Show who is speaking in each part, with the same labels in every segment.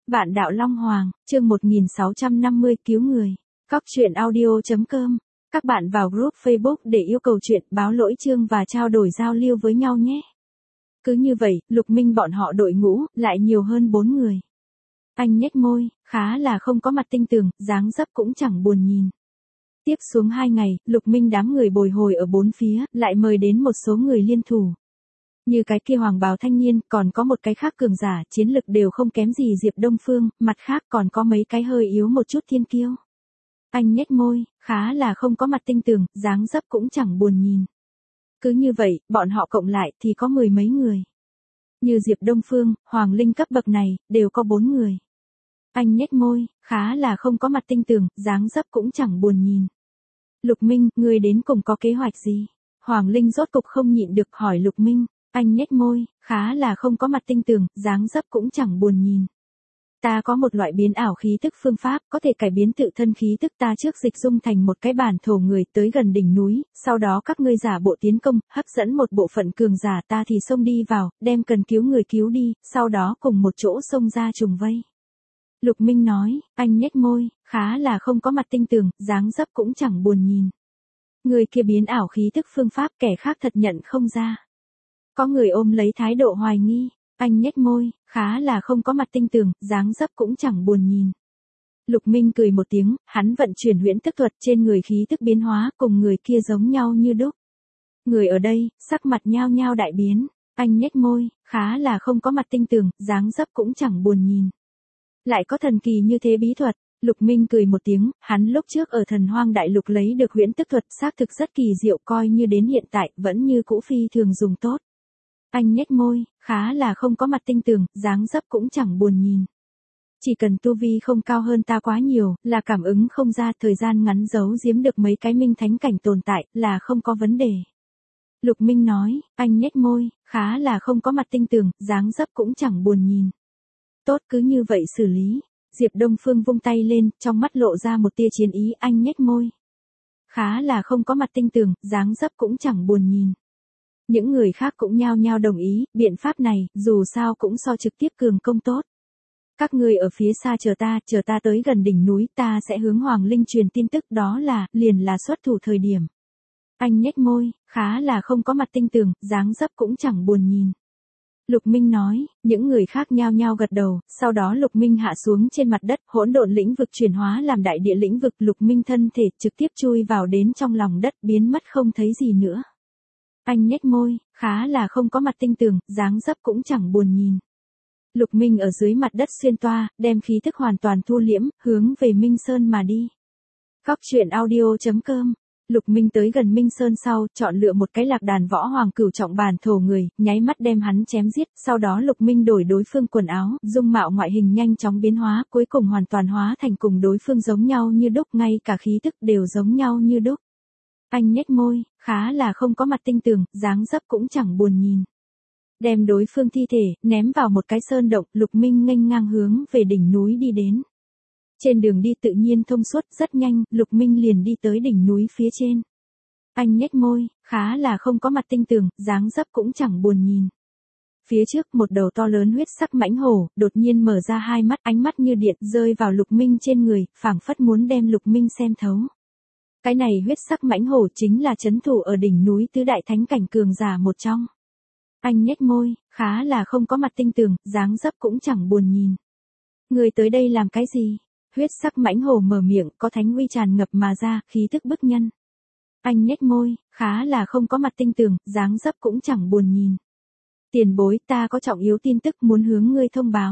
Speaker 1: Vạn Đạo Long Hoàng, chương 1650 cứu người. Cóc truyện audio.com. Các bạn vào group Facebook để yêu cầu chuyện, báo lỗi chương và trao đổi giao lưu với nhau nhé. Cứ như vậy, Lục Minh bọn họ đội ngũ, lại nhiều hơn 4 người. Anh nhếch môi, khá là không có mặt tinh tường, dáng dấp cũng chẳng buồn nhìn. Tiếp xuống 2 ngày, Lục Minh đám người bồi hồi ở bốn phía, lại mời đến một số người liên thủ. Như cái kia hoàng bào thanh niên, còn có một cái khác cường giả, chiến lực đều không kém gì Diệp Đông Phương, mặt khác còn có mấy cái hơi yếu một chút thiên kiêu. Anh nhếch môi, khá là không có mặt tinh tường, dáng dấp cũng chẳng buồn nhìn. Cứ như vậy, bọn họ cộng lại thì có 10 mấy người. Như Diệp Đông Phương, Hoàng Linh cấp bậc này, đều có 4 người. Anh nhếch môi, khá là không có mặt tinh tường, dáng dấp cũng chẳng buồn nhìn. Lục Minh, ngươi đến cùng có kế hoạch gì? Hoàng Linh rốt cục không nhịn được hỏi Lục Minh. Anh nhếch môi, khá là không có mặt tinh tường, dáng dấp cũng chẳng buồn nhìn. Ta có một loại biến ảo khí tức phương pháp, có thể cải biến tự thân khí tức ta trước dịch dung thành một cái bản thổ người tới gần đỉnh núi, sau đó các ngươi giả bộ tiến công, hấp dẫn một bộ phận cường giả ta thì xông đi vào, đem cần cứu người cứu đi, sau đó cùng một chỗ xông ra trùng vây. Lục Minh nói, anh nhếch môi, khá là không có mặt tinh tường, dáng dấp cũng chẳng buồn nhìn. Người kia biến ảo khí tức phương pháp kẻ khác thật nhận không ra. Có người ôm lấy thái độ hoài nghi, anh nhếch môi, khá là không có mặt tinh tường, dáng dấp cũng chẳng buồn nhìn. Lục Minh cười một tiếng, hắn vận chuyển huyễn tức thuật trên người khí tức biến hóa cùng người kia giống nhau như đúc. Người ở đây, sắc mặt nhao nhao đại biến, anh nhếch môi, khá là không có mặt tinh tường, dáng dấp cũng chẳng buồn nhìn. Lại có thần kỳ như thế bí thuật. Lục Minh cười một tiếng, hắn lúc trước ở Thần Hoang Đại Lục lấy được huyễn tức thuật xác thực rất kỳ diệu, coi như đến hiện tại vẫn như cũ phi thường dùng tốt. Anh nhếch môi, khá là không có mặt tinh tường, dáng dấp cũng chẳng buồn nhìn. Chỉ cần tu vi không cao hơn ta quá nhiều, là cảm ứng không ra, thời gian ngắn giấu giếm được mấy cái minh thánh cảnh tồn tại, là không có vấn đề. Lục Minh nói, anh nhếch môi, khá là không có mặt tinh tường, dáng dấp cũng chẳng buồn nhìn. Tốt, cứ như vậy xử lý. Diệp Đông Phương vung tay lên, trong mắt lộ ra một tia chiến ý, anh nhếch môi. Khá là không có mặt tinh tường, dáng dấp cũng chẳng buồn nhìn. Những người khác cũng nhao nhao đồng ý, biện pháp này, dù sao cũng so trực tiếp cường công tốt. Các ngươi ở phía xa chờ ta tới gần đỉnh núi, ta sẽ hướng Hoàng Linh truyền tin tức, đó là, liền là xuất thủ thời điểm. Anh nhếch môi, khá là không có mặt tinh tường, dáng dấp cũng chẳng buồn nhìn. Lục Minh nói, những người khác nhao nhao gật đầu, sau đó Lục Minh hạ xuống trên mặt đất, hỗn độn lĩnh vực chuyển hóa làm đại địa lĩnh vực, Lục Minh thân thể trực tiếp chui vào đến trong lòng đất, biến mất không thấy gì nữa. Anh nhếch môi, khá là không có mặt tinh tường, dáng dấp cũng chẳng buồn nhìn. Lục Minh ở dưới mặt đất xuyên toa, đem khí thức hoàn toàn thu liễm, hướng về Minh Sơn mà đi. Cóc truyện audio.com. Lục Minh tới gần Minh Sơn sau, chọn lựa một cái lạc đàn võ hoàng cửu trọng bản thổ người, nháy mắt đem hắn chém giết, sau đó Lục Minh đổi đối phương quần áo, dung mạo ngoại hình nhanh chóng biến hóa, cuối cùng hoàn toàn hóa thành cùng đối phương giống nhau như đúc, ngay cả khí tức đều giống nhau như đúc. Anh nhếch môi, khá là không có mặt tinh tường, dáng dấp cũng chẳng buồn nhìn. Đem đối phương thi thể, ném vào một cái sơn động, Lục Minh nghênh ngang hướng về đỉnh núi đi đến. Trên đường đi tự nhiên thông suốt, rất nhanh, Lục Minh liền đi tới đỉnh núi phía trên. Anh nhếch môi, khá là không có mặt tinh tường, dáng dấp cũng chẳng buồn nhìn. Phía trước một đầu to lớn huyết sắc mãnh hổ, đột nhiên mở ra hai mắt, ánh mắt như điện rơi vào Lục Minh trên người, phảng phất muốn đem Lục Minh xem thấu. Cái này huyết sắc mãnh hổ chính là trấn thủ ở đỉnh núi tứ đại thánh cảnh cường giả một trong. Anh nhếch môi, khá là không có mặt tinh tường, dáng dấp cũng chẳng buồn nhìn. Người tới đây làm cái gì? Huyết sắc mãnh hổ mở miệng, có thánh uy tràn ngập mà ra, khí tức bức nhân. Anh nhếch môi, khá là không có mặt tinh tường, dáng dấp cũng chẳng buồn nhìn. Tiền bối, ta có trọng yếu tin tức muốn hướng ngươi thông báo.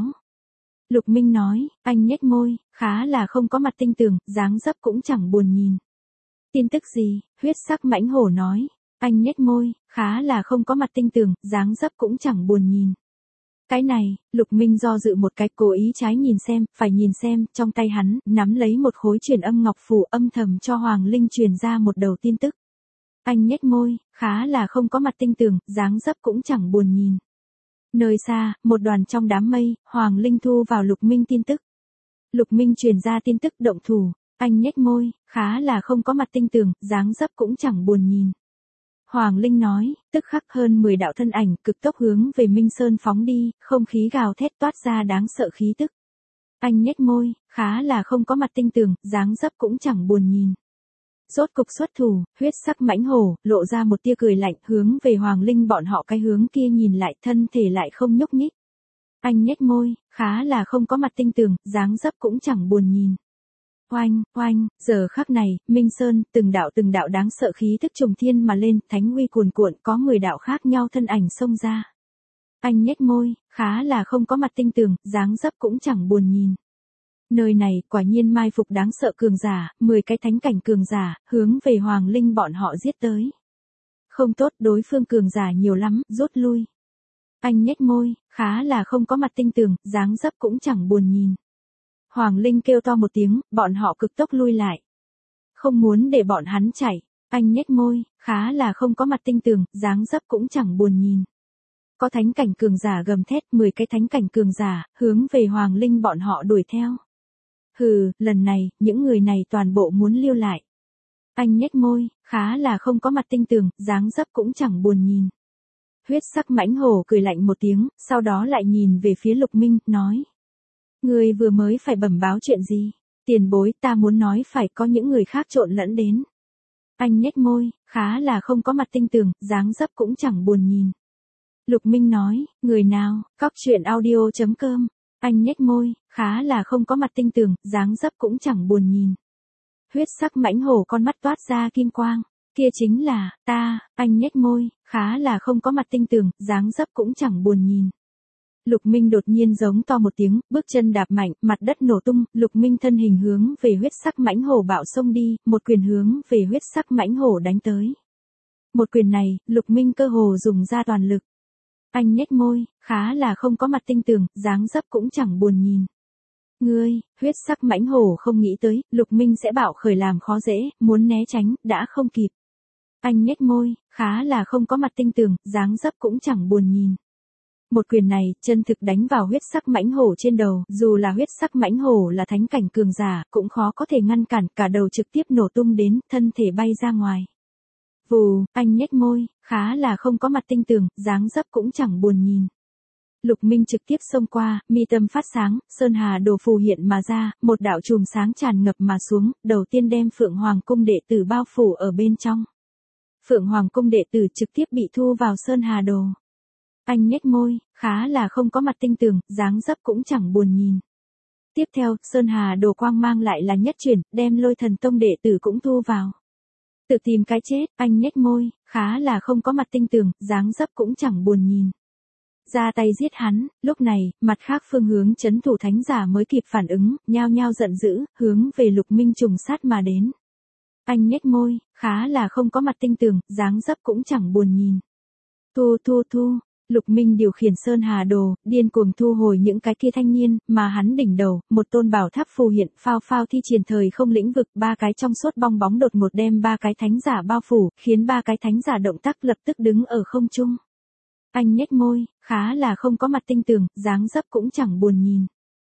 Speaker 1: Lục Minh nói, anh nhếch môi, khá là không có mặt tinh tường, dáng dấp cũng chẳng buồn nhìn. Tin tức gì? Huyết sắc mãnh hổ nói. Anh nhếch môi, khá là không có mặt tinh tường, dáng dấp cũng chẳng buồn nhìn. Cái này, Lục Minh do dự một cái, cố ý trái nhìn xem, phải nhìn xem, trong tay hắn, nắm lấy một khối truyền âm ngọc phù, âm thầm cho Hoàng Linh truyền ra một đầu tin tức. Anh nhếch môi, khá là không có mặt tinh tường, dáng dấp cũng chẳng buồn nhìn. Nơi xa, một đoàn trong đám mây, Hoàng Linh thu vào Lục Minh tin tức. Lục Minh truyền ra tin tức động thủ, anh nhếch môi, khá là không có mặt tinh tường, dáng dấp cũng chẳng buồn nhìn. Hoàng Linh nói, tức khắc hơn 10 đạo thân ảnh cực tốc hướng về Minh Sơn phóng đi, không khí gào thét toát ra đáng sợ khí tức. Anh nhếch môi, khá là không có mặt tinh tường, dáng dấp cũng chẳng buồn nhìn. Rốt cục xuất thủ, huyết sắc mãnh hổ, lộ ra một tia cười lạnh, hướng về Hoàng Linh bọn họ cái hướng kia nhìn lại, thân thể lại không nhúc nhích. Anh nhếch môi, khá là không có mặt tinh tường, dáng dấp cũng chẳng buồn nhìn. Oanh, oanh, giờ khắc này, Minh Sơn, từng đạo đáng sợ khí thức trùng thiên mà lên, thánh uy cuồn cuộn, có 10 đạo khác nhau thân ảnh xông ra. Anh nhếch môi, khá là không có mặt tinh tường, dáng dấp cũng chẳng buồn nhìn. Nơi này, quả nhiên mai phục đáng sợ cường giả, 10 cái thánh cảnh cường giả, hướng về Hoàng Linh bọn họ giết tới. Không tốt, đối phương cường giả nhiều lắm, rút lui. Anh nhếch môi, khá là không có mặt tinh tường, dáng dấp cũng chẳng buồn nhìn. Hoàng Linh kêu to một tiếng, bọn họ cực tốc lui lại. Không muốn để bọn hắn chạy, anh nhếch môi, khá là không có mặt tinh tường, dáng dấp cũng chẳng buồn nhìn. Có thánh cảnh cường giả gầm thét, 10 cái thánh cảnh cường giả, hướng về Hoàng Linh bọn họ đuổi theo. Hừ, lần này, những người này toàn bộ muốn lưu lại. Anh nhếch môi, khá là không có mặt tinh tường, dáng dấp cũng chẳng buồn nhìn. Huyết sắc mãnh hổ cười lạnh một tiếng, sau đó lại nhìn về phía Lục Minh, nói. Người vừa mới phải bẩm báo chuyện gì? Tiền bối, ta muốn nói phải có những người khác trộn lẫn đến. Anh nhếch môi, khá là không có mặt tinh tường, dáng dấp cũng chẳng buồn nhìn. Lục Minh nói, người nào, cóc truyện audio.com. Anh nhếch môi, khá là không có mặt tinh tường, dáng dấp cũng chẳng buồn nhìn. Huyết sắc mãnh hổ con mắt toát ra kim quang, kia chính là, ta, anh nhếch môi, khá là không có mặt tinh tường, dáng dấp cũng chẳng buồn nhìn. Lục Minh đột nhiên giống to một tiếng, bước chân đạp mạnh, mặt đất nổ tung, Lục Minh thân hình hướng về huyết sắc mãnh hổ bạo xông đi, một quyền hướng về huyết sắc mãnh hổ đánh tới. Một quyền này, Lục Minh cơ hồ dùng ra toàn lực. Anh nhếch môi, khá là không có mặt tinh tường, dáng dấp cũng chẳng buồn nhìn. Ngươi, huyết sắc mãnh hổ không nghĩ tới, Lục Minh sẽ bạo khởi làm khó dễ, muốn né tránh, đã không kịp. Anh nhếch môi, khá là không có mặt tinh tường, dáng dấp cũng chẳng buồn nhìn. Một quyền này, chân thực đánh vào huyết sắc mãnh hổ trên đầu, dù là huyết sắc mãnh hổ là thánh cảnh cường giả, cũng khó có thể ngăn cản, cả đầu trực tiếp nổ tung đến, thân thể bay ra ngoài. Vù, anh nhếch môi, khá là không có mặt tinh tường, dáng dấp cũng chẳng buồn nhìn. Lục Minh trực tiếp xông qua, mi tâm phát sáng, sơn hà đồ phù hiện mà ra, một đạo chùm sáng tràn ngập mà xuống, đầu tiên đem Phượng Hoàng cung đệ tử bao phủ ở bên trong. Phượng Hoàng cung đệ tử trực tiếp bị thu vào sơn hà đồ. Anh nhếch môi, khá là không có mặt tinh tường, dáng dấp cũng chẳng buồn nhìn. Tiếp theo, sơn hà đồ quang mang lại là nhất chuyển, đem Lôi Thần Tông đệ tử cũng thu vào. Tự tìm cái chết, anh nhếch môi, khá là không có mặt tinh tường, dáng dấp cũng chẳng buồn nhìn. Ra tay giết hắn, lúc này, mặt khác phương hướng chấn thủ thánh giả mới kịp phản ứng, nhao nhao giận dữ, hướng về Lục Minh trùng sát mà đến. Anh nhếch môi, khá là không có mặt tinh tường, dáng dấp cũng chẳng buồn nhìn. Thu. Lục Minh điều khiển sơn hà đồ, điên cuồng thu hồi những cái kia thanh niên, mà hắn đỉnh đầu, một tôn bảo tháp phù hiện, phao thi triển thời không lĩnh vực, 3 cái trong suốt bong bóng đột ngột đem 3 cái thánh giả bao phủ, khiến 3 cái thánh giả động tác lập tức đứng ở không trung. Anh nhếch môi, khá là không có mặt tinh tường, dáng dấp cũng chẳng buồn nhìn.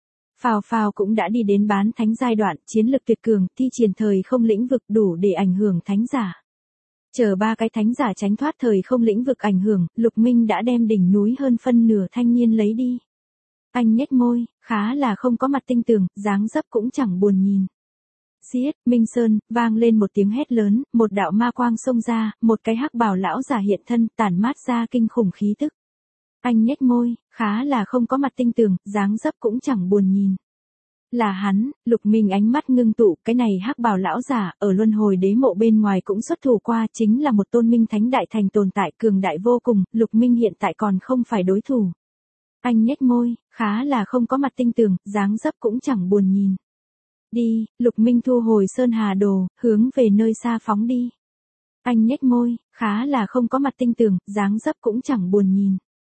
Speaker 1: Phao cũng đã đi đến bán thánh giai đoạn, chiến lực tuyệt cường, thi triển thời không lĩnh vực đủ để ảnh hưởng thánh giả. Chờ 3 cái thánh giả tránh thoát thời không lĩnh vực ảnh hưởng, Lục Minh đã đem đỉnh núi hơn phân nửa thanh niên lấy đi. Anh nhếch môi, khá là không có mặt tinh tường, dáng dấp cũng chẳng buồn nhìn. Giết, Minh Sơn, vang lên một tiếng hét lớn, một đạo ma quang xông ra, một cái hắc bào lão giả hiện thân, tản mát ra kinh khủng khí tức. Anh nhếch môi, khá là không có mặt tinh tường, dáng dấp cũng chẳng buồn nhìn. Là hắn, Lục Minh ánh mắt ngưng tụ, cái này hắc bào lão giả, ở luân hồi đế mộ bên ngoài cũng xuất thủ qua, chính là một tôn minh thánh đại thành tồn tại cường đại vô cùng, Lục Minh hiện tại còn không phải đối thủ. Anh nhếch môi, khá là không có mặt tinh tường, dáng dấp cũng chẳng buồn nhìn. Đi, Lục Minh thu hồi sơn hà đồ, hướng về nơi xa phóng đi. Anh nhếch môi, khá là không có mặt tinh tường, dáng dấp cũng chẳng buồn nhìn.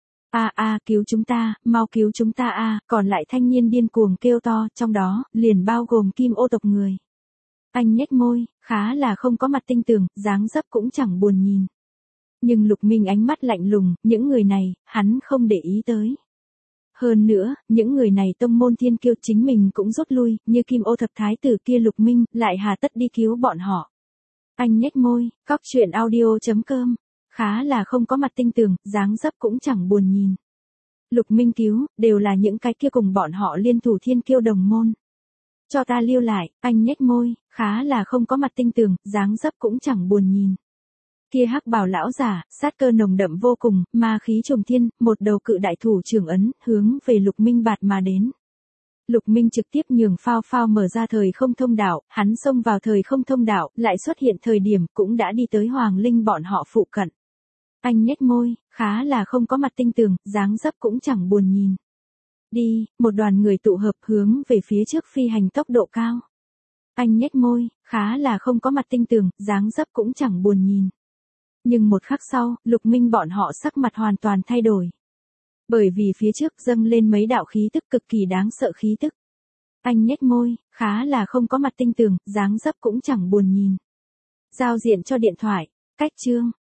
Speaker 1: Cứu chúng ta, mau cứu chúng ta còn lại thanh niên điên cuồng kêu to, trong đó, liền bao gồm Kim Ô tộc người. Anh nhếch môi, khá là không có mặt tinh tường, dáng dấp cũng chẳng buồn nhìn. Nhưng Lục Minh ánh mắt lạnh lùng, những người này, hắn không để ý tới. Hơn nữa, những người này tông môn thiên kiêu chính mình cũng rút lui, như Kim Ô thập thái tử kia Lục Minh, lại hà tất đi cứu bọn họ. Anh nhếch môi, cóc truyện audio.com. Khá là không có mặt tinh tường, dáng dấp cũng chẳng buồn nhìn. Lục Minh cứu, đều là những cái kia cùng bọn họ liên thủ thiên kiêu đồng môn. Cho ta lưu lại, anh nhếch môi, khá là không có mặt tinh tường, dáng dấp cũng chẳng buồn nhìn. Kia hắc bào lão giả, sát cơ nồng đậm vô cùng, ma khí trùng thiên, một đầu cự đại thủ trưởng ấn, hướng về Lục Minh bạt mà đến. Lục Minh trực tiếp nhường phao phao mở ra thời không thông đạo, hắn xông vào thời không thông đạo, lại xuất hiện thời điểm cũng đã đi tới Hoàng Linh bọn họ phụ cận. Anh nhếch môi, khá là không có mặt tinh tường, dáng dấp cũng chẳng buồn nhìn. Đi, một đoàn người tụ hợp hướng về phía trước phi hành tốc độ cao. Anh nhếch môi, khá là không có mặt tinh tường, dáng dấp cũng chẳng buồn nhìn. Nhưng một khắc sau, Lục Minh bọn họ sắc mặt hoàn toàn thay đổi. Bởi vì phía trước dâng lên mấy đạo khí tức cực kỳ đáng sợ khí tức. Anh nhếch môi, khá là không có mặt tinh tường, dáng dấp cũng chẳng buồn nhìn. Giao diện cho điện thoại, cách chương.